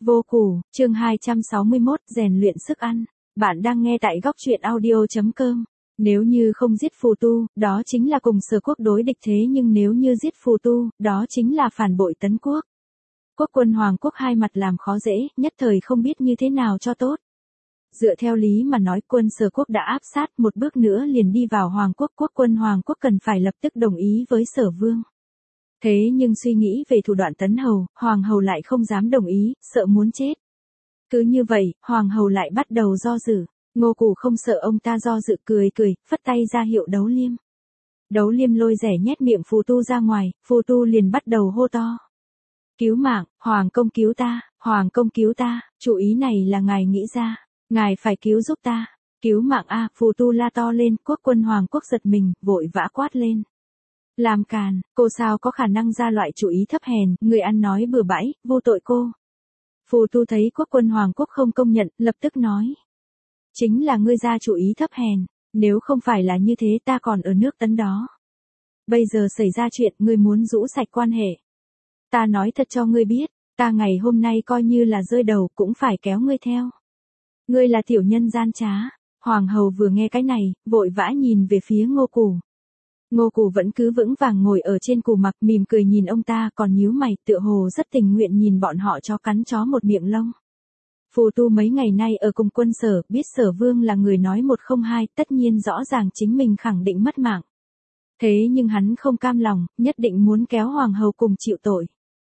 Vô củ, chương 261, rèn luyện sức ăn. Bạn đang nghe tại góc truyện audio.com. Nếu như không giết phù tu, đó chính là cùng Sở quốc đối địch, thế nhưng nếu như giết phù tu, đó chính là phản bội Tấn quốc. Quốc quân Hoàng quốc hai mặt làm khó dễ, nhất thời không biết như thế nào cho tốt. Dựa theo lý mà nói, quân Sở quốc đã áp sát một bước nữa liền đi vào Hoàng quốc, quốc quân Hoàng quốc cần phải lập tức đồng ý với Sở vương. Thế nhưng suy nghĩ về thủ đoạn Tấn hầu, Hoàng hầu lại không dám đồng ý, sợ muốn chết. Cứ như vậy, Hoàng hầu lại bắt đầu do dự. Ngô Củ không sợ ông ta do dự, cười, phất tay ra hiệu Đấu Liêm. Đấu Liêm lôi rẻ nhét miệng phù tu ra ngoài, phù tu liền bắt đầu hô to. Cứu mạng, Hoàng công cứu ta, Hoàng công cứu ta, chủ ý này là ngài nghĩ ra, ngài phải cứu giúp ta, cứu mạng a, phù tu la to lên, quốc quân Hoàng quốc giật mình, vội vã quát lên. Làm càn, cô sao có khả năng ra loại chủ ý thấp hèn, người ăn nói bừa bãi, vô tội cô. Phù tu thấy quốc quân Hoàng quốc không công nhận, lập tức nói. Chính là ngươi ra chủ ý thấp hèn, nếu không phải là như thế ta còn ở nước Tấn đó. Bây giờ xảy ra chuyện, ngươi muốn rũ sạch quan hệ. Ta nói thật cho ngươi biết, ta ngày hôm nay coi như là rơi đầu cũng phải kéo ngươi theo. Ngươi là tiểu nhân gian trá. Hoàng hầu vừa nghe cái này, vội vã nhìn về phía Ngô Củ. Ngô Củ vẫn cứ vững vàng ngồi ở trên cù mặc, mỉm cười nhìn ông ta, còn nhíu mày, tựa hồ rất tình nguyện nhìn bọn họ chó cắn chó một miệng lông. Phù tu mấy ngày nay ở cùng quân Sở, biết Sở vương là người nói một không hai, tất nhiên rõ ràng chính mình khẳng định mất mạng. Thế nhưng hắn không cam lòng, nhất định muốn kéo Hoàng hầu cùng chịu tội.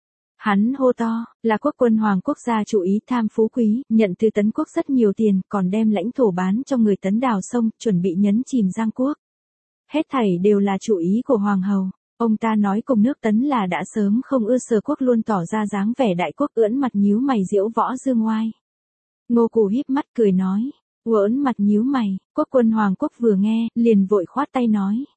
Hắn hô to, là quốc quân Hoàng quốc gia chủ ý tham phú quý, nhận từ Tấn quốc rất nhiều tiền, còn đem lãnh thổ bán cho người Tấn đào sông, chuẩn bị nhấn chìm Giang quốc. Hết thảy đều là chủ ý của Hoàng hầu. Ông ta nói cùng nước Tấn là đã sớm không ưa Sở quốc, luôn tỏ ra dáng vẻ đại quốc, ưỡn mặt nhíu mày diễu võ dương oai. Ngô Củ híp mắt cười nói, ưỡn mặt nhíu mày, quốc quân Hoàng quốc vừa nghe, liền vội khoát tay nói.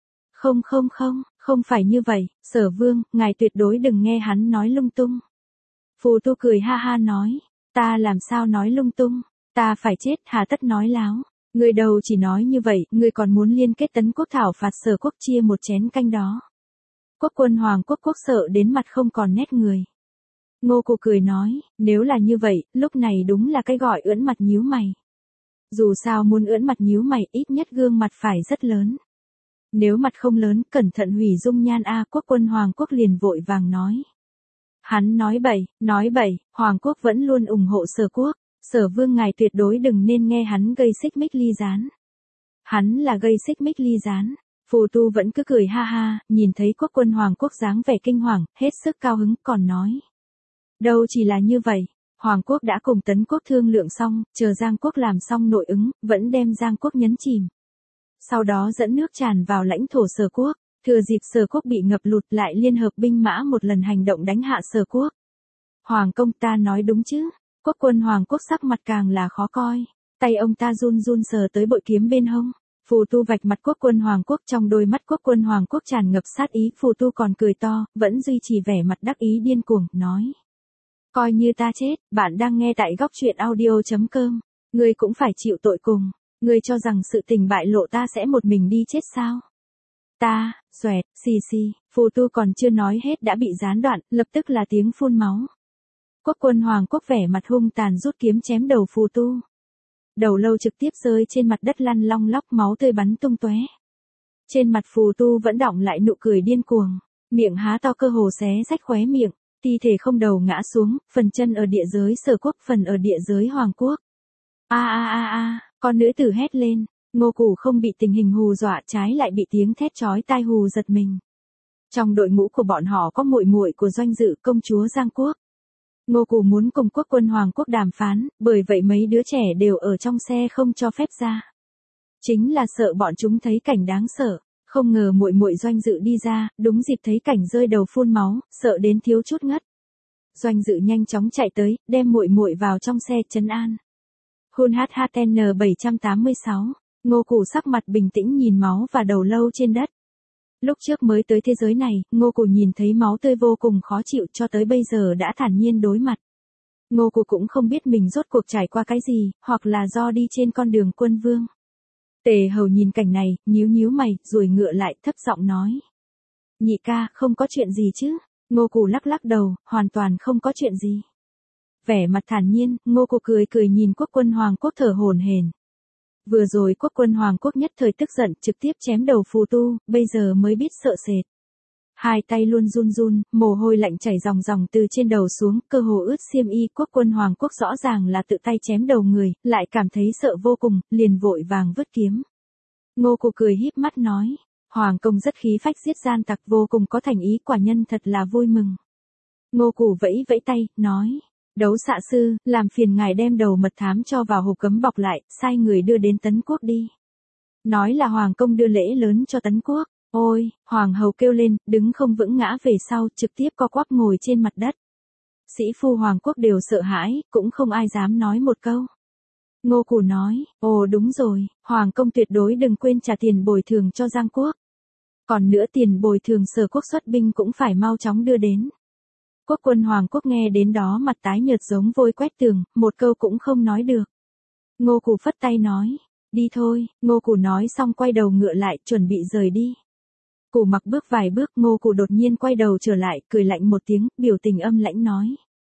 Không phải như vậy, Sở vương, ngài tuyệt đối đừng nghe hắn nói lung tung. Phù tu cười ha ha nói, ta làm sao nói lung tung, ta phải chết, hà tất nói láo. Người đầu chỉ nói như vậy, người còn muốn liên kết Tấn quốc thảo phạt Sở quốc chia một chén canh đó. Quốc quân Hoàng quốc quốc sợ đến mặt không còn nét người. Ngô Củ cười nói, nếu là như vậy, lúc này đúng là cái gọi ưỡn mặt nhíu mày. Dù sao muốn ưỡn mặt nhíu mày, ít nhất gương mặt phải rất lớn. Nếu mặt không lớn, cẩn thận hủy dung nhan a, quốc quân Hoàng quốc liền vội vàng nói. Hắn nói bậy, Hoàng quốc vẫn luôn ủng hộ Sở quốc. Sở vương ngài tuyệt đối đừng nên nghe hắn gây xích mích ly gián. Hắn là gây xích mích ly gián. Phù tu vẫn cứ cười ha ha, nhìn thấy quốc quân Hoàng quốc dáng vẻ kinh hoàng, hết sức cao hứng, còn nói. Đâu chỉ là như vậy, Hoàng quốc đã cùng Tấn quốc thương lượng xong, chờ Giang quốc làm xong nội ứng, vẫn đem Giang quốc nhấn chìm. Sau đó dẫn nước tràn vào lãnh thổ Sở quốc, thừa dịp Sở quốc bị ngập lụt lại liên hợp binh mã một lần hành động đánh hạ Sở quốc. Hoàng công, ta nói đúng chứ? Quốc quân Hoàng quốc sắc mặt càng là khó coi, tay ông ta run run sờ tới bội kiếm bên hông. Phù tu vạch mặt quốc quân Hoàng quốc, trong đôi mắt quốc quân Hoàng quốc tràn ngập sát ý, phù tu còn cười to, vẫn duy trì vẻ mặt đắc ý điên cuồng, nói. Coi như ta chết, bạn đang nghe tại góc truyện audio.com, ngươi cũng phải chịu tội cùng, ngươi cho rằng sự tình bại lộ ta sẽ một mình đi chết sao? Ta, xoẹt, xì, phù tu còn chưa nói hết đã bị gián đoạn, lập tức là tiếng phun máu. Quốc quân Hoàng quốc vẻ mặt hung tàn rút kiếm chém đầu phù tu. Đầu lâu trực tiếp rơi trên mặt đất lăn long lóc, máu tươi bắn tung tóe. Trên mặt phù tu vẫn đọng lại nụ cười điên cuồng, miệng há to cơ hồ xé rách khóe miệng, thi thể không đầu ngã xuống, phần chân ở địa giới Sở quốc, phần ở địa giới Hoàng quốc. Con nữ tử hét lên, Ngô Củ không bị tình hình hù dọa, trái lại bị tiếng thét chói tai hù giật mình. Trong đội ngũ của bọn họ có muội muội của Doanh Dự, công chúa Giang quốc. Ngô Củ muốn cùng quốc quân Hoàng quốc đàm phán, bởi vậy mấy đứa trẻ đều ở trong xe không cho phép ra. Chính là sợ bọn chúng thấy cảnh đáng sợ, không ngờ muội muội Doanh Dự đi ra, đúng dịp thấy cảnh rơi đầu phun máu, sợ đến thiếu chút ngất. Doanh Dự nhanh chóng chạy tới, đem muội muội vào trong xe trấn an. Hun HHN 786, Ngô Củ sắc mặt bình tĩnh nhìn máu và đầu lâu trên đất. Lúc trước mới tới thế giới này, Ngô Củ nhìn thấy máu tươi vô cùng khó chịu, cho tới bây giờ đã thản nhiên đối mặt. Ngô Củ cũng không biết mình rốt cuộc trải qua cái gì, hoặc là do đi trên con đường quân vương. Tề Hầu nhìn cảnh này, nhíu mày, rồi ngựa lại, thấp giọng nói. Nhị ca, không có chuyện gì chứ? Ngô Củ lắc đầu, hoàn toàn không có chuyện gì. vẻ mặt thản nhiên, Ngô Cù cười cười nhìn Quốc quân Hoàng Quốc thở hổn hển. Vừa rồi Quốc quân Hoàng Quốc nhất thời tức giận trực tiếp chém đầu phù tu, bây giờ mới biết sợ sệt. Hai tay luôn run run, mồ hôi lạnh chảy ròng ròng từ trên đầu xuống, cơ hồ ướt xiêm y. Quốc quân Hoàng Quốc rõ ràng là tự tay chém đầu người, lại cảm thấy sợ vô cùng, liền vội vàng vứt kiếm. Ngô Cù cười híp mắt nói, Hoàng công rất khí phách giết gian tặc vô cùng có thành ý, quả nhân thật là vui mừng. Ngô Cù vẫy vẫy tay, nói, Đấu xạ sư, làm phiền ngài đem đầu mật thám cho vào hộp cấm bọc lại, sai người đưa đến Tấn Quốc đi. Nói là Hoàng công đưa lễ lớn cho Tấn Quốc. Ôi, Hoàng hậu kêu lên, đứng không vững ngã về sau, trực tiếp co quắp ngồi trên mặt đất. Sĩ phu Hoàng Quốc đều sợ hãi, cũng không ai dám nói một câu. Ngô Cù nói, ồ đúng rồi, Hoàng công tuyệt đối đừng quên trả tiền bồi thường cho Giang Quốc. Còn nữa tiền bồi thường Sở Quốc xuất binh cũng phải mau chóng đưa đến. Quốc quân Hoàng Quốc nghe đến đó mặt tái nhợt giống vôi quét tường, một câu cũng không nói được. Ngô Cù phất tay nói, đi thôi. Ngô Cù nói xong quay đầu ngựa lại, chuẩn bị rời đi. Cù Mặc bước vài bước, Ngô Cù đột nhiên quay đầu trở lại, cười lạnh một tiếng, biểu tình âm lãnh nói.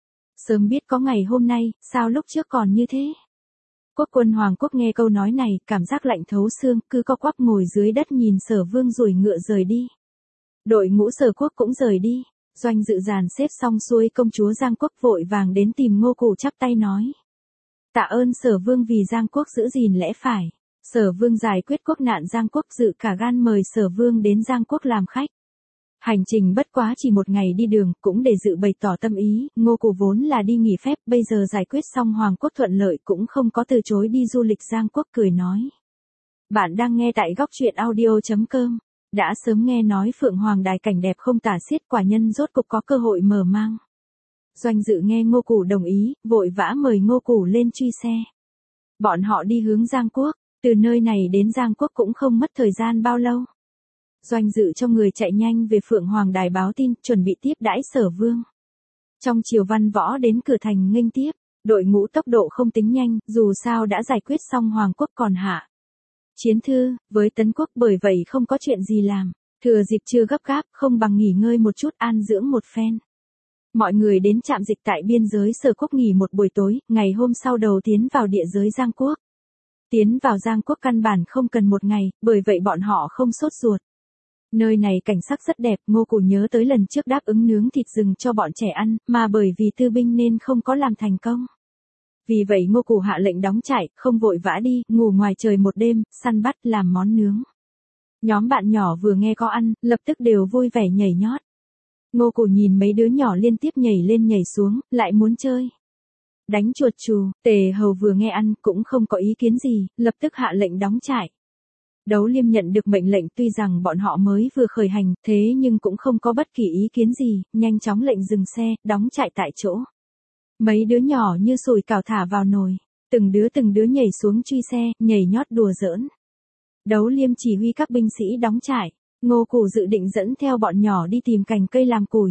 Sớm biết có ngày hôm nay, sao lúc trước còn như thế? Quốc quân Hoàng Quốc nghe câu nói này, cảm giác lạnh thấu xương, cứ co quắp ngồi dưới đất nhìn Sở Vương giục ngựa rời đi. Đội ngũ Sở Quốc cũng rời đi. Doanh Dự dàn xếp xong xuôi, công chúa Giang Quốc vội vàng đến tìm Ngô Cù chắp tay nói. Tạ ơn Sở Vương vì Giang Quốc giữ gìn lẽ phải. Sở Vương giải quyết quốc nạn Giang Quốc, Dự cả gan mời Sở Vương đến Giang Quốc làm khách. Hành trình bất quá chỉ một ngày đi đường, cũng để Dự bày tỏ tâm ý. Ngô Cù vốn là đi nghỉ phép, bây giờ giải quyết xong Hoàng Quốc thuận lợi cũng không có từ chối đi du lịch Giang Quốc, cười nói. Bạn đang nghe tại góc truyện audio.com. Đã sớm nghe nói Phượng Hoàng đài cảnh đẹp không tả xiết, quả nhân rốt cục có cơ hội mở mang. Doanh Dự nghe Ngô Cù đồng ý, vội vã mời Ngô Cù lên truy xe. Bọn họ đi hướng Giang Quốc, từ nơi này đến Giang Quốc cũng không mất thời gian bao lâu. Doanh Dự cho người chạy nhanh về Phượng Hoàng đài báo tin, chuẩn bị tiếp đãi Sở Vương. Trong chiều văn võ đến cửa thành nghênh tiếp, đội ngũ tốc độ không tính nhanh, dù sao đã giải quyết xong Hoàng Quốc còn hạ chiến thư với Tấn Quốc, bởi vậy không có chuyện gì làm, thừa dịp chưa gấp gáp, không bằng nghỉ ngơi một chút, an dưỡng một phen. Mọi người đến trạm dịch tại biên giới Sở Quốc nghỉ một buổi tối, ngày hôm sau đầu tiến vào địa giới Giang Quốc. Tiến vào Giang Quốc căn bản không cần một ngày, bởi vậy bọn họ không sốt ruột. Nơi này cảnh sắc rất đẹp, Ngô Cù nhớ tới lần trước đáp ứng nướng thịt rừng cho bọn trẻ ăn, mà bởi vì tư binh nên không có làm thành công. Vì vậy Ngô Cù hạ lệnh đóng trại, không vội vã đi, ngủ ngoài trời một đêm, săn bắt làm món nướng. Nhóm bạn nhỏ vừa nghe có ăn, lập tức đều vui vẻ nhảy nhót. Ngô Cù nhìn mấy đứa nhỏ liên tiếp nhảy lên nhảy xuống, lại muốn chơi. Đánh chuột chù, Tề Hầu vừa nghe ăn cũng không có ý kiến gì, lập tức hạ lệnh đóng trại. Đấu Liêm nhận được mệnh lệnh, tuy rằng bọn họ mới vừa khởi hành, thế nhưng cũng không có bất kỳ ý kiến gì, nhanh chóng lệnh dừng xe, đóng trại tại chỗ. Mấy đứa nhỏ như sùi cảo thả vào nồi, từng đứa nhảy xuống truy xe, nhảy nhót đùa giỡn. Đấu Liêm chỉ huy các binh sĩ đóng trại, Ngô Cù dự định dẫn theo bọn nhỏ đi tìm cành cây làm củi.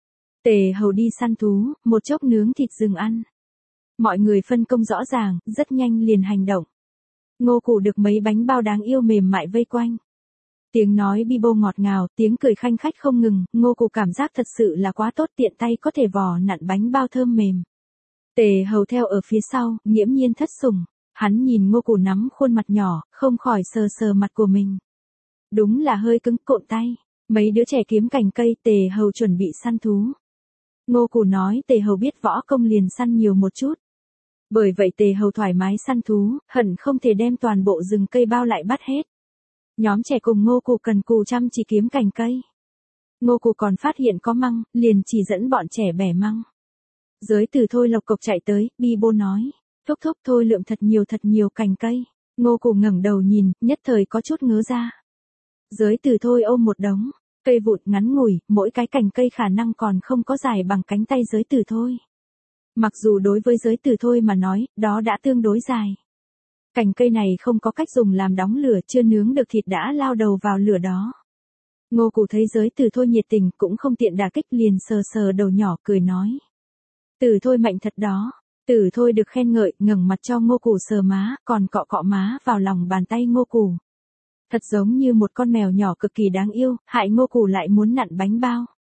Tề Hầu đi săn thú, một chốc nướng thịt rừng ăn. Mọi người phân công rõ ràng, rất nhanh liền hành động. Ngô Cù được mấy bánh bao đáng yêu mềm mại vây quanh. Tiếng nói bi bô ngọt ngào, tiếng cười khanh khách không ngừng, Ngô Cù cảm giác thật sự là quá tốt, tiện tay có thể vò nặn bánh bao thơm mềm. Tề Hầu theo ở phía sau, nghiễm nhiên thất sủng. Hắn nhìn Ngô Cù nắm khuôn mặt nhỏ, không khỏi sờ sờ mặt của mình. Đúng là hơi cứng cộn tay. Mấy đứa trẻ kiếm cành cây, Tề Hầu chuẩn bị săn thú. Ngô Cù nói Tề Hầu biết võ công liền săn nhiều một chút. Bởi vậy Tề Hầu thoải mái săn thú, hận không thể đem toàn bộ rừng cây bao lại bắt hết. Nhóm trẻ cùng Ngô Cù cần cù chăm chỉ kiếm cành cây. Ngô Cù còn phát hiện có măng, liền chỉ dẫn bọn trẻ bẻ măng. Giới Tử Thôi lộc cộc chạy tới, bi bô nói, thúc thúc thôi lượm thật nhiều cành cây. Ngô Cù ngẩng đầu nhìn, nhất thời có chút ngớ ra. Giới Tử Thôi ôm một đống cây vụn ngắn ngủi, mỗi cái cành cây khả năng còn không có dài bằng cánh tay Giới Tử Thôi. Mặc dù đối với Giới Tử Thôi mà nói, đó đã tương đối dài. Cành cây này không có cách dùng làm đóng lửa, chưa nướng được thịt đã lao đầu vào lửa đó. Ngô Cù thấy Giới Tử Thôi nhiệt tình, cũng không tiện đả kích, liền sờ sờ đầu nhỏ cười nói. Tử Thôi mạnh thật đó. Tử Thôi được khen ngợi, ngẩng mặt cho Ngô Cù sờ má, còn cọ cọ má vào lòng bàn tay Ngô Cù. Thật giống như một con mèo nhỏ cực kỳ đáng yêu, hại Ngô Cù lại muốn nặn bánh bao.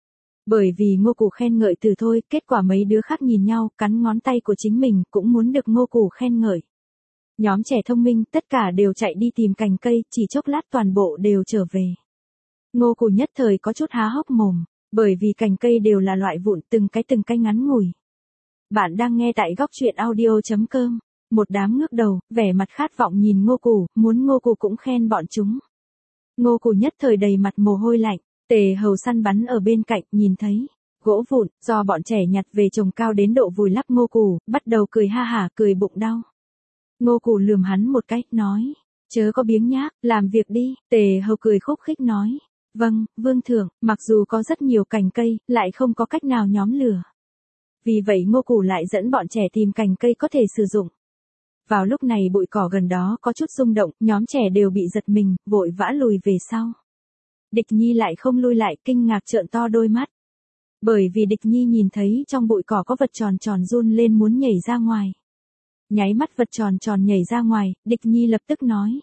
Bởi vì Ngô Củ khen ngợi Từ Thôi, kết quả mấy đứa khác nhìn nhau, cắn ngón tay của chính mình, cũng muốn được Ngô Củ khen ngợi. Nhóm trẻ thông minh, tất cả đều chạy đi tìm cành cây, chỉ chốc lát toàn bộ đều trở về. Ngô Củ nhất thời có chút há hốc mồm, bởi vì cành cây đều là loại vụn từng cái ngắn ngủi. Bạn đang nghe tại góc truyện audio.com. Một đám ngước đầu, vẻ mặt khát vọng nhìn Ngô Củ, muốn Ngô Củ cũng khen bọn chúng. Ngô Củ nhất thời đầy mặt mồ hôi lạnh, Tề Hầu săn bắn ở bên cạnh, nhìn thấy gỗ vụn do bọn trẻ nhặt về trồng cao đến độ vùi lấp Ngô Củ, bắt đầu cười ha hả, cười bụng đau. Ngô Củ lườm hắn một cái, nói, chớ có biếng nhác, làm việc đi. Tề Hầu cười khúc khích nói, vâng, vương thượng, mặc dù có rất nhiều cành cây, lại không có cách nào nhóm lửa. Vì vậy Ngô Củ lại dẫn bọn trẻ tìm cành cây có thể sử dụng. Vào lúc này bụi cỏ gần đó có chút rung động, nhóm trẻ đều bị giật mình, vội vã lùi về sau. Địch Nhi lại không lui lại, kinh ngạc trợn to đôi mắt. Bởi vì Địch Nhi nhìn thấy trong bụi cỏ có vật tròn tròn run lên muốn nhảy ra ngoài. Nháy mắt vật tròn tròn nhảy ra ngoài, Địch Nhi lập tức nói.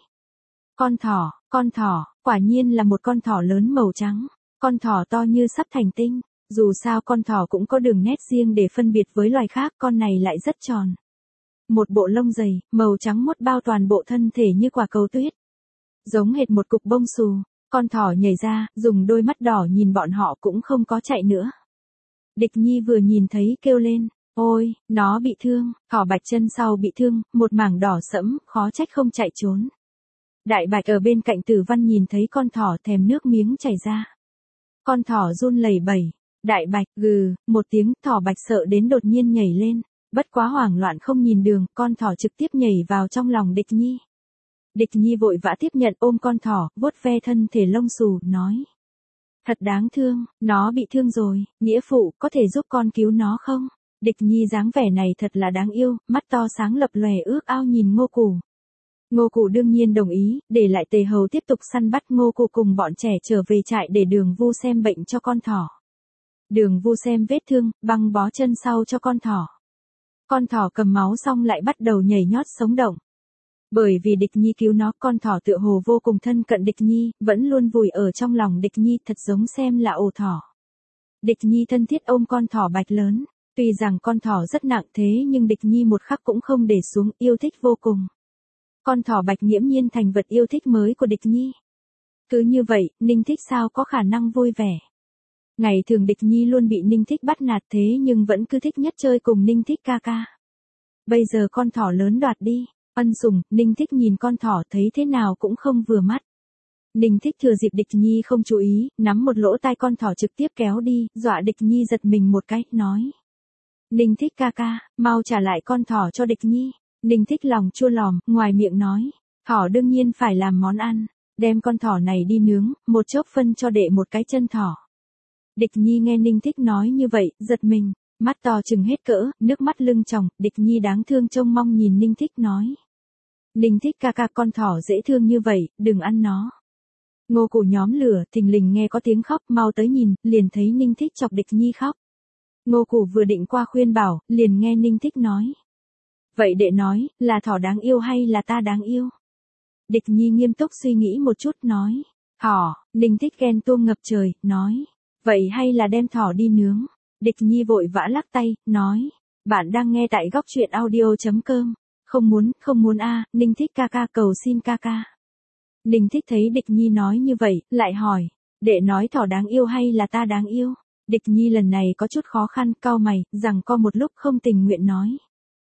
Con thỏ, quả nhiên là một con thỏ lớn màu trắng. Con thỏ to như sắp thành tinh. Dù sao con thỏ cũng có đường nét riêng để phân biệt với loài khác, con này lại rất tròn. Một bộ lông dày, màu trắng muốt bao toàn bộ thân thể như quả cầu tuyết. Giống hệt một cục bông xù. Con thỏ nhảy ra, dùng đôi mắt đỏ nhìn bọn họ cũng không có chạy nữa. Địch Nhi vừa nhìn thấy kêu lên, ôi, nó bị thương, thỏ bạch chân sau bị thương, một mảng đỏ sẫm, khó trách không chạy trốn. Đại bạch ở bên cạnh Tử Văn nhìn thấy con thỏ thèm nước miếng chảy ra. Con thỏ run lẩy bẩy, đại bạch, gừ, một tiếng, thỏ bạch sợ đến đột nhiên nhảy lên, bất quá hoảng loạn không nhìn đường, con thỏ trực tiếp nhảy vào trong lòng Địch Nhi. Địch Nhi vội vã tiếp nhận ôm con thỏ, vuốt ve thân thể lông xù, nói. Thật đáng thương, nó bị thương rồi, nghĩa phụ, có thể giúp con cứu nó không? Địch Nhi dáng vẻ này thật là đáng yêu, mắt to sáng lập lòe ước ao nhìn Ngô Củ. Ngô Củ đương nhiên đồng ý, để lại Tề Hầu tiếp tục săn bắt. Ngô Củ cùng bọn trẻ trở về trại để Đường Vu xem bệnh cho con thỏ. Đường Vu xem vết thương, băng bó chân sau cho con thỏ. Con thỏ cầm máu xong lại bắt đầu nhảy nhót sống động. Bởi vì Địch Nhi cứu nó, con thỏ tựa hồ vô cùng thân cận Địch Nhi, vẫn luôn vùi ở trong lòng Địch Nhi, thật giống xem là ổ thỏ. Địch Nhi thân thiết ôm con thỏ bạch lớn, tuy rằng con thỏ rất nặng thế nhưng Địch Nhi một khắc cũng không để xuống, yêu thích vô cùng. Con thỏ bạch nghiễm nhiên thành vật yêu thích mới của Địch Nhi. Cứ như vậy, Ninh Thích sao có khả năng vui vẻ. Ngày thường Địch Nhi luôn bị Ninh Thích bắt nạt thế nhưng vẫn cứ thích nhất chơi cùng Ninh Thích ca ca. Bây giờ con thỏ lớn đoạt đi. Ân sủng, Ninh Thích nhìn con thỏ thấy thế nào cũng không vừa mắt. Ninh Thích thừa dịp Địch Nhi không chú ý, nắm một lỗ tai con thỏ trực tiếp kéo đi, dọa Địch Nhi giật mình một cái, nói. Ninh Thích ca ca, mau trả lại con thỏ cho Địch Nhi. Ninh Thích lòng chua lòm, ngoài miệng nói. Thỏ đương nhiên phải làm món ăn, đem con thỏ này đi nướng, một chốc phân cho đệ một cái chân thỏ. Địch Nhi nghe Ninh Thích nói như vậy, giật mình. Mắt to chừng hết cỡ, nước mắt lưng tròng, Địch Nhi đáng thương trông mong nhìn Ninh Thích nói. Ninh Thích ca ca, con thỏ dễ thương như vậy, đừng ăn nó. Ngô Củ nhóm lửa, thình lình nghe có tiếng khóc, mau tới nhìn, liền thấy Ninh Thích chọc Địch Nhi khóc. Ngô Củ vừa định qua khuyên bảo, liền nghe Ninh Thích nói. Vậy đệ nói, là thỏ đáng yêu hay là ta đáng yêu? Địch Nhi nghiêm túc suy nghĩ một chút, nói. Thỏ, Ninh Thích ghen tuông ngập trời, nói. Vậy hay là đem thỏ đi nướng? Địch Nhi vội vã lắc tay, nói. Bạn đang nghe tại góc truyện audio.com. Không muốn a, Ninh Thích ca ca, cầu xin ca ca. Ninh Thích thấy Địch Nhi nói như vậy, lại hỏi. Đệ nói thỏ đáng yêu hay là ta đáng yêu? Địch Nhi lần này có chút khó khăn, cau mày, rằng co một lúc không tình nguyện nói.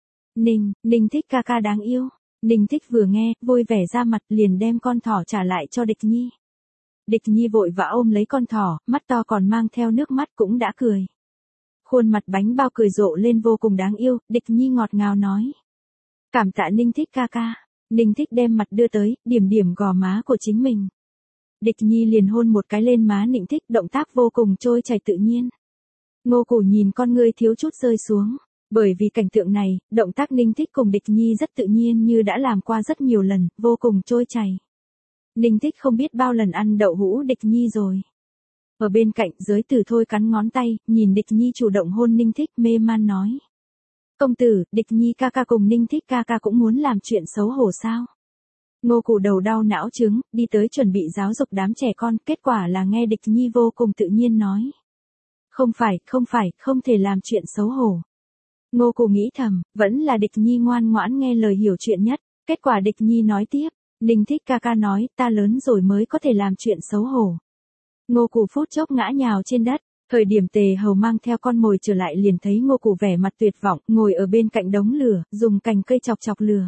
Ninh Thích ca ca đáng yêu. Ninh Thích vừa nghe, vui vẻ ra mặt, liền đem con thỏ trả lại cho Địch Nhi. Địch Nhi vội vã ôm lấy con thỏ, mắt to còn mang theo nước mắt cũng đã cười. Khuôn mặt bánh bao cười rộ lên vô cùng đáng yêu, Địch Nhi ngọt ngào nói. Cảm tạ Ninh Thích ca ca. Ninh Thích đem mặt đưa tới, điểm điểm gò má của chính mình. Địch Nhi liền hôn một cái lên má Ninh Thích, động tác vô cùng trôi chảy tự nhiên. Ngô Củ nhìn con ngươi thiếu chút rơi xuống. Bởi vì cảnh tượng này, động tác Ninh Thích cùng Địch Nhi rất tự nhiên như đã làm qua rất nhiều lần, vô cùng trôi chảy. Ninh Thích không biết bao lần ăn đậu hũ Địch Nhi rồi. Ở bên cạnh, Giới Tử Thôi cắn ngón tay, nhìn Địch Nhi chủ động hôn Ninh Thích, mê man nói. Công tử, Địch Nhi ca ca cùng Ninh Thích ca ca cũng muốn làm chuyện xấu hổ sao? Ngô Củ đầu đau não trứng, đi tới chuẩn bị giáo dục đám trẻ con, kết quả là nghe Địch Nhi vô cùng tự nhiên nói. không phải, không thể làm chuyện xấu hổ. Ngô Cù nghĩ thầm, vẫn là Địch Nhi ngoan ngoãn nghe lời hiểu chuyện nhất. Kết quả Địch Nhi nói tiếp, Ninh Thích ca ca nói, ta lớn rồi mới có thể làm chuyện xấu hổ. Ngô Cù phút chốc ngã nhào trên đất. Thời điểm Tề Hầu mang theo con mồi trở lại liền thấy Ngô Cù vẻ mặt tuyệt vọng, ngồi ở bên cạnh đống lửa, dùng cành cây chọc chọc lửa.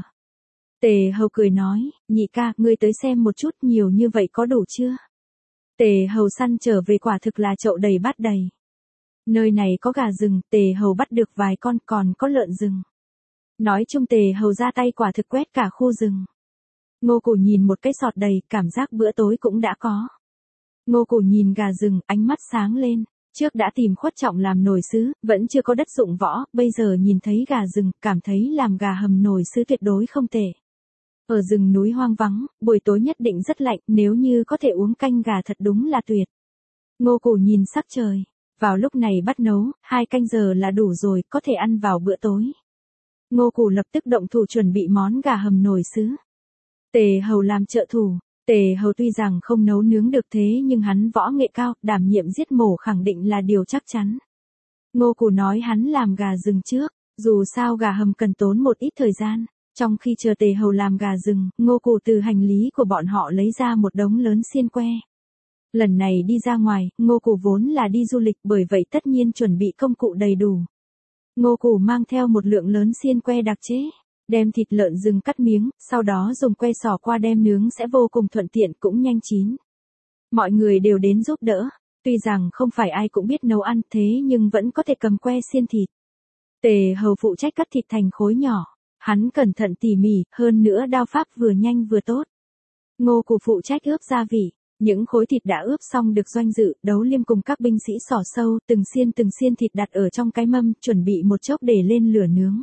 Tề Hầu cười nói, nhị ca, ngươi tới xem một chút, nhiều như vậy có đủ chưa? Tề Hầu săn trở về quả thực là chậu đầy bát đầy. Nơi này có gà rừng, Tề Hầu bắt được vài con, còn có lợn rừng. Nói chung Tề Hầu ra tay quả thực quét cả khu rừng. Ngô Cù nhìn một cái sọt đầy, cảm giác bữa tối cũng đã có. Ngô Cù nhìn gà rừng, ánh mắt sáng lên. Trước đã tìm Khuất Trọng làm nồi sứ, vẫn chưa có đất dụng võ, bây giờ nhìn thấy gà rừng, cảm thấy làm gà hầm nồi sứ tuyệt đối không tệ. Ở rừng núi hoang vắng, buổi tối nhất định rất lạnh, nếu như có thể uống canh gà thật đúng là tuyệt. Ngô Cù nhìn sắc trời, vào lúc này bắt nấu, 2 canh giờ là đủ rồi, có thể ăn vào bữa tối. Ngô Cù lập tức động thủ chuẩn bị món gà hầm nồi sứ. Tề Hầu làm trợ thủ. Tề Hầu tuy rằng không nấu nướng được thế nhưng hắn võ nghệ cao, đảm nhiệm giết mổ khẳng định là điều chắc chắn. Ngô Cù nói hắn làm gà rừng trước, dù sao gà hầm cần tốn một ít thời gian. Trong khi chờ Tề Hầu làm gà rừng, Ngô Cù từ hành lý của bọn họ lấy ra một đống lớn xiên que. Lần này đi ra ngoài, Ngô Cù vốn là đi du lịch bởi vậy tất nhiên chuẩn bị công cụ đầy đủ. Ngô Cù mang theo một lượng lớn xiên que đặc chế. Đem thịt lợn rừng cắt miếng, sau đó dùng que xỏ qua đem nướng sẽ vô cùng thuận tiện cũng nhanh chín. Mọi người đều đến giúp đỡ, tuy rằng không phải ai cũng biết nấu ăn thế nhưng vẫn có thể cầm que xiên thịt. Tề Hầu phụ trách cắt thịt thành khối nhỏ, hắn cẩn thận tỉ mỉ, hơn nữa đao pháp vừa nhanh vừa tốt. Ngô Cù phụ trách ướp gia vị, những khối thịt đã ướp xong được Doanh Dự, Đấu Liêm cùng các binh sĩ xỏ sâu, từng xiên thịt đặt ở trong cái mâm, chuẩn bị một chốc để lên lửa nướng.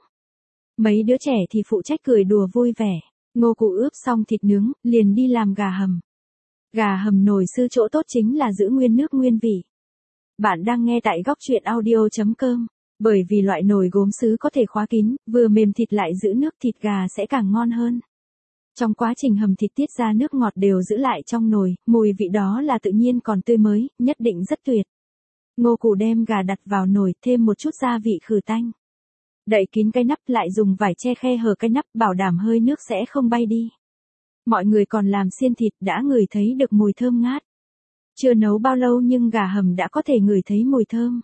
Mấy đứa trẻ thì phụ trách cười đùa vui vẻ. Ngô Cù ướp xong thịt nướng, liền đi làm gà hầm. Gà hầm nồi sứ chỗ tốt chính là giữ nguyên nước nguyên vị. Bạn đang nghe tại góc truyện audio.com. Bởi vì loại nồi gốm sứ có thể khóa kín, vừa mềm thịt lại giữ nước, thịt gà sẽ càng ngon hơn. Trong quá trình hầm thịt tiết ra nước ngọt đều giữ lại trong nồi, mùi vị đó là tự nhiên còn tươi mới, nhất định rất tuyệt. Ngô Cù đem gà đặt vào nồi, thêm một chút gia vị khử tanh. Đậy kín cái nắp lại dùng vải che khe hở cái nắp bảo đảm hơi nước sẽ không bay đi. Mọi người còn làm xiên thịt đã ngửi thấy được mùi thơm ngát. Chưa nấu bao lâu nhưng gà hầm đã có thể ngửi thấy mùi thơm.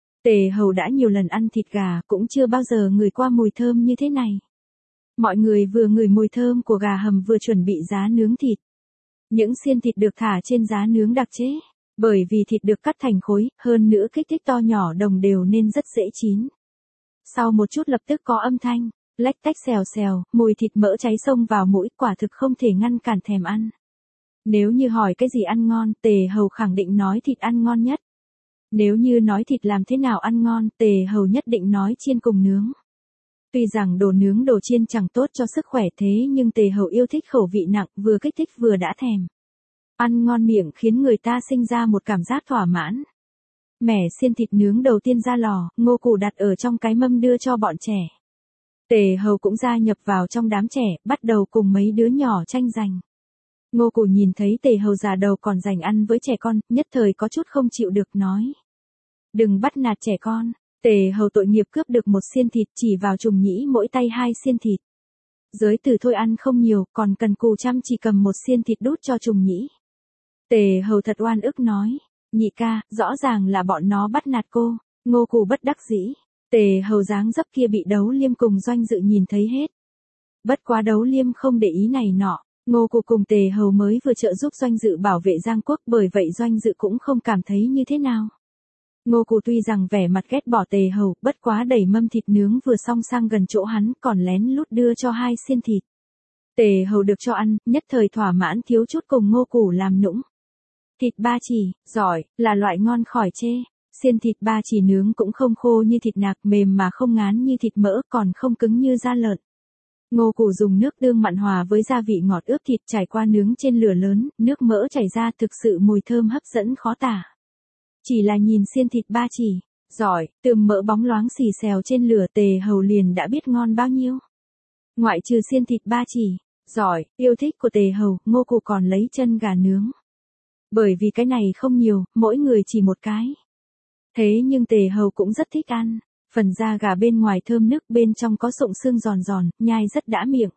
Tề Hầu đã nhiều lần ăn thịt gà cũng chưa bao giờ ngửi qua mùi thơm như thế này. Mọi người vừa ngửi mùi thơm của gà hầm vừa chuẩn bị giá nướng thịt. Những xiên thịt được thả trên giá nướng đặc chế. Bởi vì thịt được cắt thành khối, hơn nữa kích thước to nhỏ đồng đều nên rất dễ chín. Sau một chút lập tức có âm thanh, lách tách xèo xèo, mùi thịt mỡ cháy xông vào mũi, quả thực không thể ngăn cản thèm ăn. Nếu như hỏi cái gì ăn ngon, Tề Hầu khẳng định nói thịt ăn ngon nhất. Nếu như nói thịt làm thế nào ăn ngon, Tề Hầu nhất định nói chiên cùng nướng. Tuy rằng đồ nướng đồ chiên chẳng tốt cho sức khỏe thế nhưng Tề Hầu yêu thích khẩu vị nặng, vừa kích thích vừa đã thèm. Ăn ngon miệng khiến người ta sinh ra một cảm giác thỏa mãn. Mẻ xiên thịt nướng đầu tiên ra lò, Ngô Cù đặt ở trong cái mâm đưa cho bọn trẻ. Tề Hầu cũng gia nhập vào trong đám trẻ, bắt đầu cùng mấy đứa nhỏ tranh giành. Ngô Cù nhìn thấy Tề Hầu già đầu còn giành ăn với trẻ con, nhất thời có chút không chịu được nói. Đừng bắt nạt trẻ con. Tề Hầu tội nghiệp cướp được một xiên thịt chỉ vào Trùng Nhĩ mỗi tay 2 xiên thịt. Giới tử thôi ăn không nhiều, còn cần cù chăm chỉ cầm một xiên thịt đút cho Trùng Nhĩ. Tề Hầu thật oan ức nói. Nhị ca, rõ ràng là bọn nó bắt nạt cô. Ngô Cù bất đắc dĩ. Tề Hầu dáng dấp kia bị Đấu Liêm cùng Doanh Dự nhìn thấy hết. Bất quá Đấu Liêm không để ý này nọ. Ngô Cù cùng Tề Hầu mới vừa trợ giúp Doanh Dự bảo vệ Giang Quốc, bởi vậy Doanh Dự cũng không cảm thấy như thế nào. Ngô Cù tuy rằng vẻ mặt ghét bỏ Tề Hầu, bất quá đẩy mâm thịt nướng vừa xong sang gần chỗ hắn, còn lén lút đưa cho 2 xiên thịt. Tề Hầu được cho ăn, nhất thời thỏa mãn thiếu chút cùng Ngô Cù làm nũng. Thịt ba chỉ, giỏi, là loại ngon khỏi chê. Xiên thịt ba chỉ nướng cũng không khô như thịt nạc, mềm mà không ngán như thịt mỡ, còn không cứng như da lợn. Ngô Cù dùng nước tương mặn hòa với gia vị ngọt ướp thịt trải qua nướng trên lửa lớn, nước mỡ chảy ra thực sự mùi thơm hấp dẫn khó tả. Chỉ là nhìn xiên thịt ba chỉ, giỏi, tươm mỡ bóng loáng xì xèo trên lửa, Tề Hầu liền đã biết ngon bao nhiêu. Ngoại trừ xiên thịt ba chỉ, giỏi, yêu thích của Tề Hầu, Ngô Cù còn lấy chân gà nướng. Bởi vì cái này không nhiều, mỗi người chỉ một cái. Thế nhưng Tề Hầu cũng rất thích ăn. Phần da gà bên ngoài thơm nức, bên trong có sụng xương giòn giòn, nhai rất đã miệng.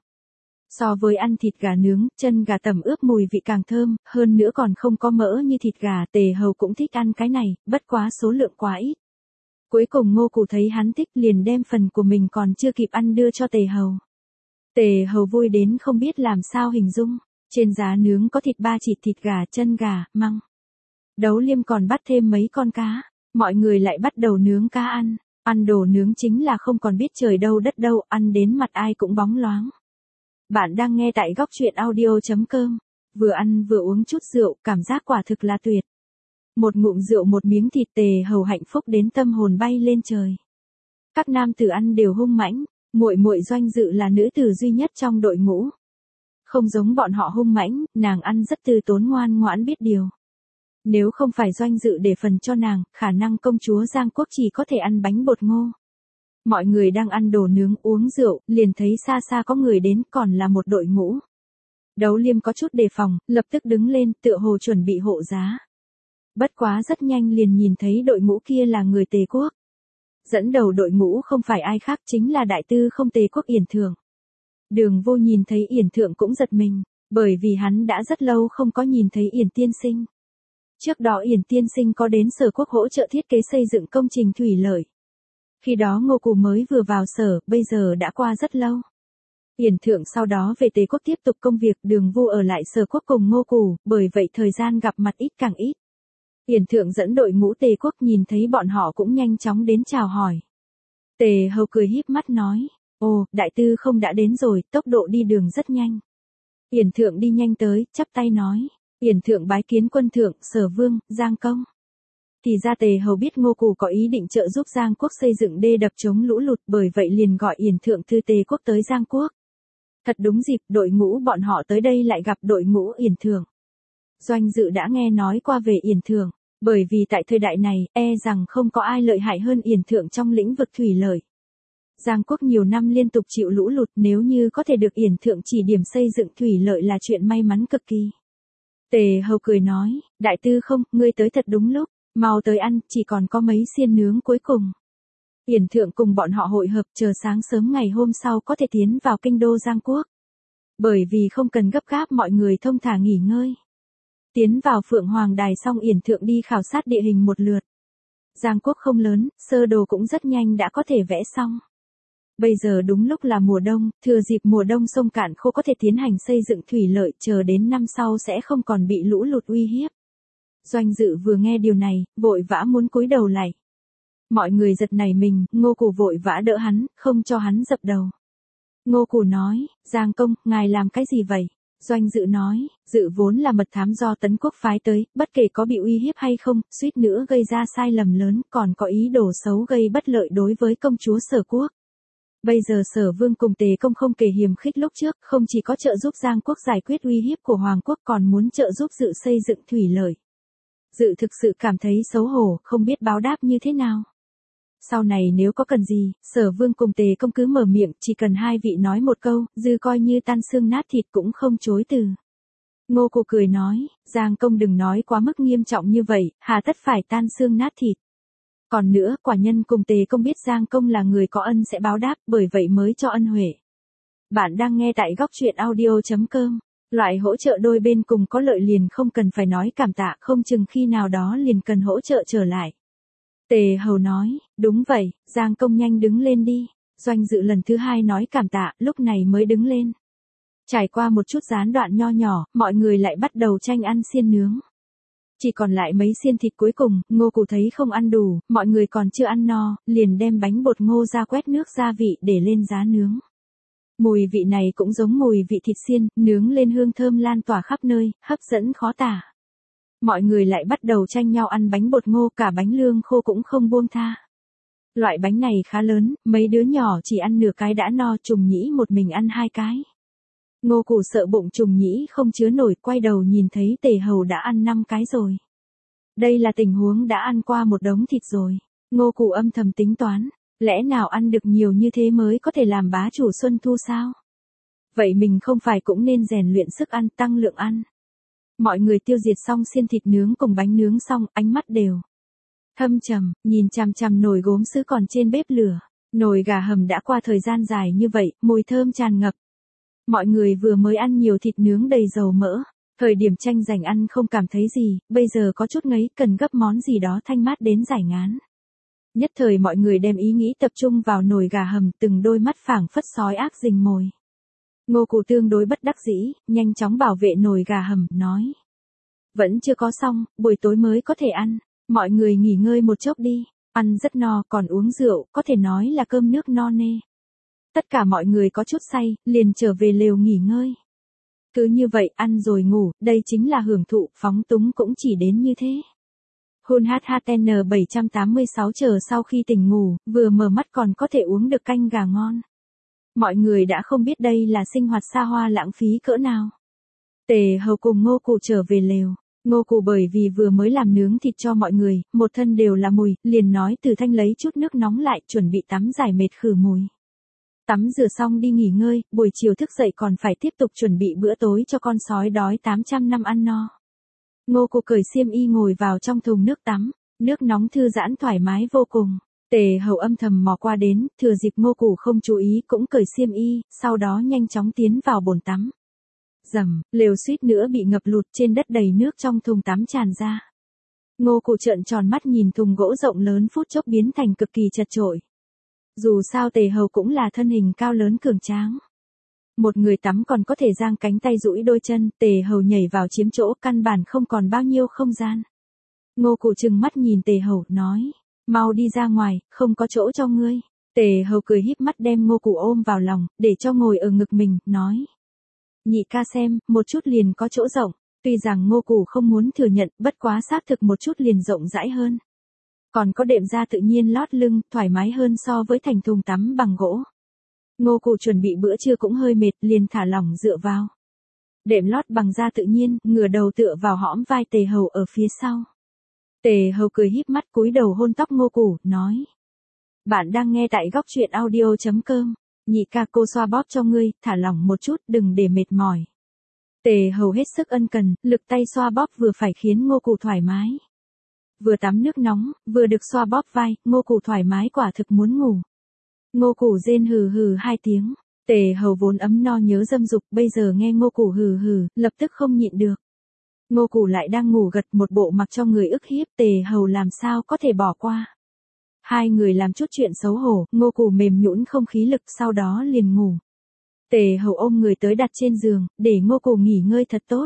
So với ăn thịt gà nướng, chân gà tẩm ướp mùi vị càng thơm, hơn nữa còn không có mỡ như thịt gà. Tề Hầu cũng thích ăn cái này, bất quá số lượng quá ít. Cuối cùng Ngô Cù thấy hắn thích liền đem phần của mình còn chưa kịp ăn đưa cho Tề Hầu. Tề Hầu vui đến không biết làm sao hình dung. Trên giá nướng có thịt ba chỉ, thịt gà, chân gà, măng. Đấu Liêm còn bắt thêm mấy con cá. Mọi người lại bắt đầu nướng cá ăn. Ăn đồ nướng chính là không còn biết trời đâu đất đâu, ăn đến mặt ai cũng bóng loáng. Bạn đang nghe tại góc truyện audio.com. Vừa ăn vừa uống chút rượu, cảm giác quả thực là tuyệt. Một ngụm rượu một miếng thịt, Tề Hầu hạnh phúc đến tâm hồn bay lên trời. Các nam tử ăn đều hung mãnh, muội muội Doanh Dự là nữ tử duy nhất trong đội ngũ. Không giống bọn họ hung mãnh, nàng ăn rất từ tốn ngoan ngoãn biết điều. Nếu không phải Doanh Dự để phần cho nàng, khả năng công chúa Giang Quốc chỉ có thể ăn bánh bột ngô. Mọi người đang ăn đồ nướng uống rượu, liền thấy xa xa có người đến, còn là một đội ngũ. Đấu Liêm có chút đề phòng, lập tức đứng lên, tựa hồ chuẩn bị hộ giá. Bất quá rất nhanh liền nhìn thấy đội ngũ kia là người Tề quốc. Dẫn đầu đội ngũ không phải ai khác, chính là đại tư không Tề quốc Yển Thượng. Đường Vô nhìn thấy Yển Thượng cũng giật mình, bởi vì hắn đã rất lâu không có nhìn thấy Yển tiên sinh. Trước đó Yển tiên sinh có đến Sở Quốc hỗ trợ thiết kế xây dựng công trình thủy lợi. Khi đó Ngô Cù mới vừa vào sở, bây giờ đã qua rất lâu. Yển Thượng sau đó về Tề quốc tiếp tục công việc, Đường Vô ở lại Sở Quốc cùng Ngô Cù, bởi vậy thời gian gặp mặt ít càng ít. Yển Thượng dẫn đội ngũ Tề quốc nhìn thấy bọn họ cũng nhanh chóng đến chào hỏi. Tề Hầu cười híp mắt nói, ồ, đại tư không đã đến rồi, tốc độ đi đường rất nhanh. Yển Thượng đi nhanh tới, chắp tay nói, Yển Thượng bái kiến quân thượng, Sở Vương, Giang Công. Thì ra Tề Hầu biết Ngô Cù có ý định trợ giúp Giang Quốc xây dựng đê đập chống lũ lụt, bởi vậy liền gọi Yển Thượng thư Tề quốc tới Giang Quốc. Thật đúng dịp, đội ngũ bọn họ tới đây lại gặp đội ngũ Yển Thượng. Doanh Dự đã nghe nói qua về Yển Thượng, bởi vì tại thời đại này, rằng không có ai lợi hại hơn Yển Thượng trong lĩnh vực thủy lợi. Giang Quốc nhiều năm liên tục chịu lũ lụt, nếu như có thể được Yển Thượng chỉ điểm xây dựng thủy lợi là chuyện may mắn cực kỳ. Tề Hầu cười nói, đại tư không, ngươi tới thật đúng lúc, mau tới ăn, chỉ còn có mấy xiên nướng cuối cùng. Yển Thượng cùng bọn họ hội hợp, chờ sáng sớm ngày hôm sau có thể tiến vào kinh đô Giang Quốc. Bởi vì không cần gấp gáp, mọi người thông thả nghỉ ngơi. Tiến vào Phượng Hoàng Đài xong Yển Thượng đi khảo sát địa hình một lượt. Giang Quốc không lớn, sơ đồ cũng rất nhanh đã có thể vẽ xong. Bây giờ đúng lúc là mùa đông, thừa dịp mùa đông sông cạn khô có thể tiến hành xây dựng thủy lợi, chờ đến năm sau sẽ không còn bị lũ lụt uy hiếp. Doanh Dự vừa nghe điều này, vội vã muốn cúi đầu lại. Mọi người giật nảy mình, Ngô Cù vội vã đỡ hắn, không cho hắn dập đầu. Ngô Cù nói, Giang Công, ngài làm cái gì vậy? Doanh Dự nói, Dự vốn là mật thám do Tấn Quốc phái tới, bất kể có bị uy hiếp hay không, suýt nữa gây ra sai lầm lớn, còn có ý đồ xấu gây bất lợi đối với công chúa Sở Quốc. Bây giờ Sở Vương cùng Tề Công không kể hiềm khích lúc trước, không chỉ có trợ giúp Giang Quốc giải quyết uy hiếp của Hoàng Quốc còn muốn trợ giúp Dự xây dựng thủy lợi. Dự thực sự cảm thấy xấu hổ, không biết báo đáp như thế nào. Sau này nếu có cần gì, Sở Vương cùng Tề Công cứ mở miệng, chỉ cần hai vị nói một câu, Dư coi như tan xương nát thịt cũng không chối từ. Ngô Cù cười nói, Giang Công đừng nói quá mức nghiêm trọng như vậy, hà tất phải tan xương nát thịt. Còn nữa, quả nhân cùng Tề Công biết Giang Công là người có ân sẽ báo đáp, bởi vậy mới cho ân huệ. Bạn đang nghe tại góc truyện audio.com. Loại hỗ trợ đôi bên cùng có lợi liền không cần phải nói cảm tạ, không chừng khi nào đó liền cần hỗ trợ trở lại. Tề Hầu nói, đúng vậy, Giang Công nhanh đứng lên đi. Doanh Dự lần thứ hai nói cảm tạ, lúc này mới đứng lên. Trải qua một chút gián đoạn nho nhỏ, mọi người lại bắt đầu tranh ăn xiên nướng. Chỉ còn lại mấy xiên thịt cuối cùng, Ngô Cù thấy không ăn đủ, mọi người còn chưa ăn no, liền đem bánh bột ngô ra quét nước gia vị để lên giá nướng. Mùi vị này cũng giống mùi vị thịt xiên, nướng lên hương thơm lan tỏa khắp nơi, hấp dẫn khó tả. Mọi người lại bắt đầu tranh nhau ăn bánh bột ngô, cả bánh lương khô cũng không buông tha. Loại bánh này khá lớn, mấy đứa nhỏ chỉ ăn nửa cái đã no, Trùng Nhĩ một mình ăn 2 cái. Ngô Cù sợ bụng Trùng Nhĩ không chứa nổi, quay đầu nhìn thấy Tề Hầu đã ăn 5 cái rồi. Đây là tình huống đã ăn qua một đống thịt rồi. Ngô Cù âm thầm tính toán, lẽ nào ăn được nhiều như thế mới có thể làm bá chủ Xuân Thu sao? Vậy mình không phải cũng nên rèn luyện sức ăn, tăng lượng ăn. Mọi người tiêu diệt xong xiên thịt nướng cùng bánh nướng xong, ánh mắt đều thâm trầm, nhìn chằm chằm nồi gốm sứ còn trên bếp lửa. Nồi gà hầm đã qua thời gian dài như vậy, mùi thơm tràn ngập. Mọi người vừa mới ăn nhiều thịt nướng đầy dầu mỡ. Thời điểm tranh giành ăn không cảm thấy gì, bây giờ có chút ngấy, cần gấp món gì đó thanh mát đến giải ngán. Nhất thời mọi người đem ý nghĩ tập trung vào nồi gà hầm, từng đôi mắt phảng phất sói ác rình mồi. Ngô Cụ tương đối bất đắc dĩ, nhanh chóng bảo vệ nồi gà hầm, nói. Vẫn chưa có xong, buổi tối mới có thể ăn, mọi người nghỉ ngơi một chốc đi, ăn rất no, còn uống rượu, có thể nói là cơm nước no nê. Tất cả mọi người có chút say, liền trở về lều nghỉ ngơi. Cứ như vậy, ăn rồi ngủ, đây chính là hưởng thụ, phóng túng cũng chỉ đến như thế. Hun HHN 786 chờ sau khi tỉnh ngủ, vừa mở mắt còn có thể uống được canh gà ngon. Mọi người đã không biết đây là sinh hoạt xa hoa lãng phí cỡ nào. Tề Hầu cùng Ngô Cụ trở về lều. Ngô Cụ bởi vì vừa mới làm nướng thịt cho mọi người, một thân đều là mùi, liền nói Từ Thanh lấy chút nước nóng lại, chuẩn bị tắm giải mệt khử mùi. Tắm rửa xong đi nghỉ ngơi, buổi chiều thức dậy còn phải tiếp tục chuẩn bị bữa tối cho con sói đói 800 năm ăn no. Ngô Cụ cởi xiêm y ngồi vào trong thùng nước tắm, nước nóng thư giãn thoải mái vô cùng. Tề Hầu âm thầm mò qua đến, thừa dịp Ngô Cụ không chú ý cũng cởi xiêm y, sau đó nhanh chóng tiến vào bồn tắm. Rầm, lều suýt nữa bị ngập lụt, trên đất đầy nước trong thùng tắm tràn ra. Ngô Cụ trợn tròn mắt nhìn thùng gỗ rộng lớn phút chốc biến thành cực kỳ chật chội. Dù sao Tề Hầu cũng là thân hình cao lớn cường tráng. Một người tắm còn có thể giang cánh tay duỗi đôi chân, Tề Hầu nhảy vào chiếm chỗ, căn bản không còn bao nhiêu không gian. Ngô Cụ trừng mắt nhìn Tề Hầu, nói, mau đi ra ngoài, không có chỗ cho ngươi. Tề Hầu cười híp mắt đem Ngô Cụ ôm vào lòng, để cho ngồi ở ngực mình, nói. Nhị ca xem, một chút liền có chỗ rộng. Tuy rằng Ngô Cụ không muốn thừa nhận, bất quá xác thực một chút liền rộng rãi hơn. Còn có đệm da tự nhiên lót lưng, thoải mái hơn so với thành thùng tắm bằng gỗ. Ngô Cụ chuẩn bị bữa trưa cũng hơi mệt, liền thả lỏng dựa vào. Đệm lót bằng da tự nhiên, ngửa đầu tựa vào hõm vai Tề Hầu ở phía sau. Tề Hầu cười híp mắt cúi đầu hôn tóc Ngô Cụ, nói. Bạn đang nghe tại góc truyện audio.com. Nhị ca cô xoa bóp cho ngươi, thả lỏng một chút, đừng để mệt mỏi. Tề Hầu hết sức ân cần, lực tay xoa bóp vừa phải khiến Ngô Cụ thoải mái. Vừa tắm nước nóng, vừa được xoa bóp vai, Ngô Cụ thoải mái quả thực muốn ngủ. Ngô Cụ rên hừ hừ 2 tiếng. Tề Hầu vốn ấm no nhớ dâm dục, bây giờ nghe Ngô Cụ hừ hừ, lập tức không nhịn được. Ngô Cụ lại đang ngủ gật, một bộ mặc cho người ức hiếp, Tề Hầu làm sao có thể bỏ qua. Hai người làm chút chuyện xấu hổ, Ngô Cụ mềm nhũn không khí lực, sau đó liền ngủ. Tề Hầu ôm người tới đặt trên giường, để Ngô Cụ nghỉ ngơi thật tốt.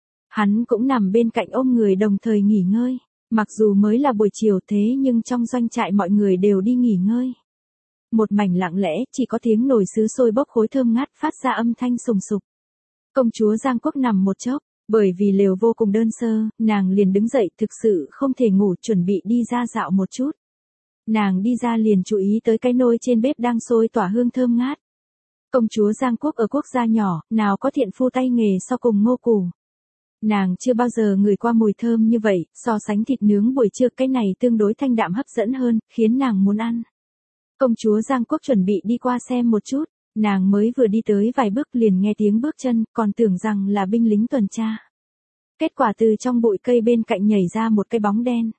Hắn cũng nằm bên cạnh ôm người đồng thời nghỉ ngơi. Mặc dù mới là buổi chiều thế nhưng trong doanh trại mọi người đều đi nghỉ ngơi. Một mảnh lặng lẽ, chỉ có tiếng nồi sứ sôi bốc khói thơm ngát phát ra âm thanh sùng sục. Công chúa Giang Quốc nằm một chốc, bởi vì lều vô cùng đơn sơ, nàng liền đứng dậy, thực sự không thể ngủ, chuẩn bị đi ra dạo một chút. Nàng đi ra liền chú ý tới cái nồi trên bếp đang sôi tỏa hương thơm ngát. Công chúa Giang Quốc ở quốc gia nhỏ, nào có thiện phu tay nghề so cùng Ngô Cụ. Nàng chưa bao giờ ngửi qua mùi thơm như vậy, so sánh thịt nướng buổi trưa cái này tương đối thanh đạm hấp dẫn hơn, khiến nàng muốn ăn. Công chúa Giang Quốc chuẩn bị đi qua xem một chút, nàng mới vừa đi tới vài bước liền nghe tiếng bước chân, còn tưởng rằng là binh lính tuần tra. Kết quả từ trong bụi cây bên cạnh nhảy ra một cái bóng đen.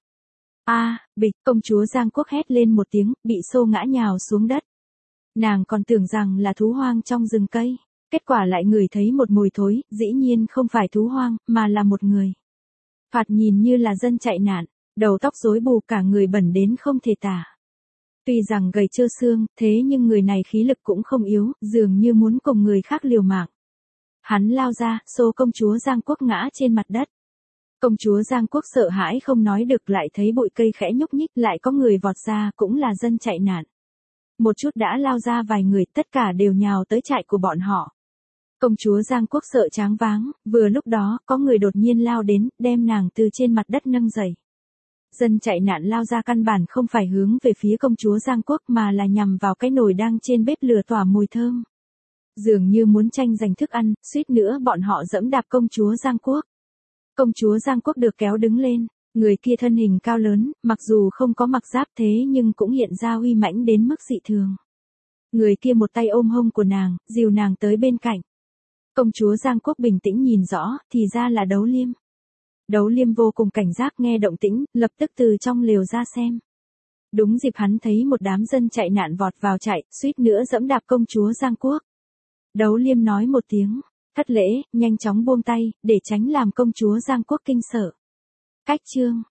Bịch, công chúa Giang Quốc hét lên một tiếng, bị xô ngã nhào xuống đất. Nàng còn tưởng rằng là thú hoang trong rừng cây. Kết quả lại ngửi thấy một mùi thối, dĩ nhiên không phải thú hoang, mà là một người. Thoạt nhìn như là dân chạy nạn, đầu tóc rối bù cả người bẩn đến không thể tả. Tuy rằng gầy trơ xương, thế nhưng người này khí lực cũng không yếu, dường như muốn cùng người khác liều mạng. Hắn lao ra, xô công chúa Giang Quốc ngã trên mặt đất. Công chúa Giang Quốc sợ hãi không nói được, lại thấy bụi cây khẽ nhúc nhích, lại có người vọt ra, cũng là dân chạy nạn. Một chút đã lao ra vài người, tất cả đều nhào tới trại của bọn họ. Công chúa Giang Quốc sợ choáng váng, vừa lúc đó, có người đột nhiên lao đến, đem nàng từ trên mặt đất nâng dậy. Dân chạy nạn lao ra căn bản không phải hướng về phía công chúa Giang Quốc mà là nhằm vào cái nồi đang trên bếp lửa tỏa mùi thơm. Dường như muốn tranh giành thức ăn, suýt nữa bọn họ dẫm đạp công chúa Giang Quốc. Công chúa Giang Quốc được kéo đứng lên, người kia thân hình cao lớn, mặc dù không có mặc giáp thế nhưng cũng hiện ra uy mãnh đến mức dị thường. Người kia một tay ôm hông của nàng, dìu nàng tới bên cạnh. Công chúa Giang Quốc bình tĩnh nhìn rõ, thì ra là Đấu Liêm. Đấu Liêm vô cùng cảnh giác nghe động tĩnh, lập tức từ trong lều ra xem. Đúng dịp hắn thấy một đám dân chạy nạn vọt vào chạy, suýt nữa giẫm đạp công chúa Giang Quốc. Đấu Liêm nói một tiếng, thất lễ, nhanh chóng buông tay, để tránh làm công chúa Giang Quốc kinh sợ. Cách chương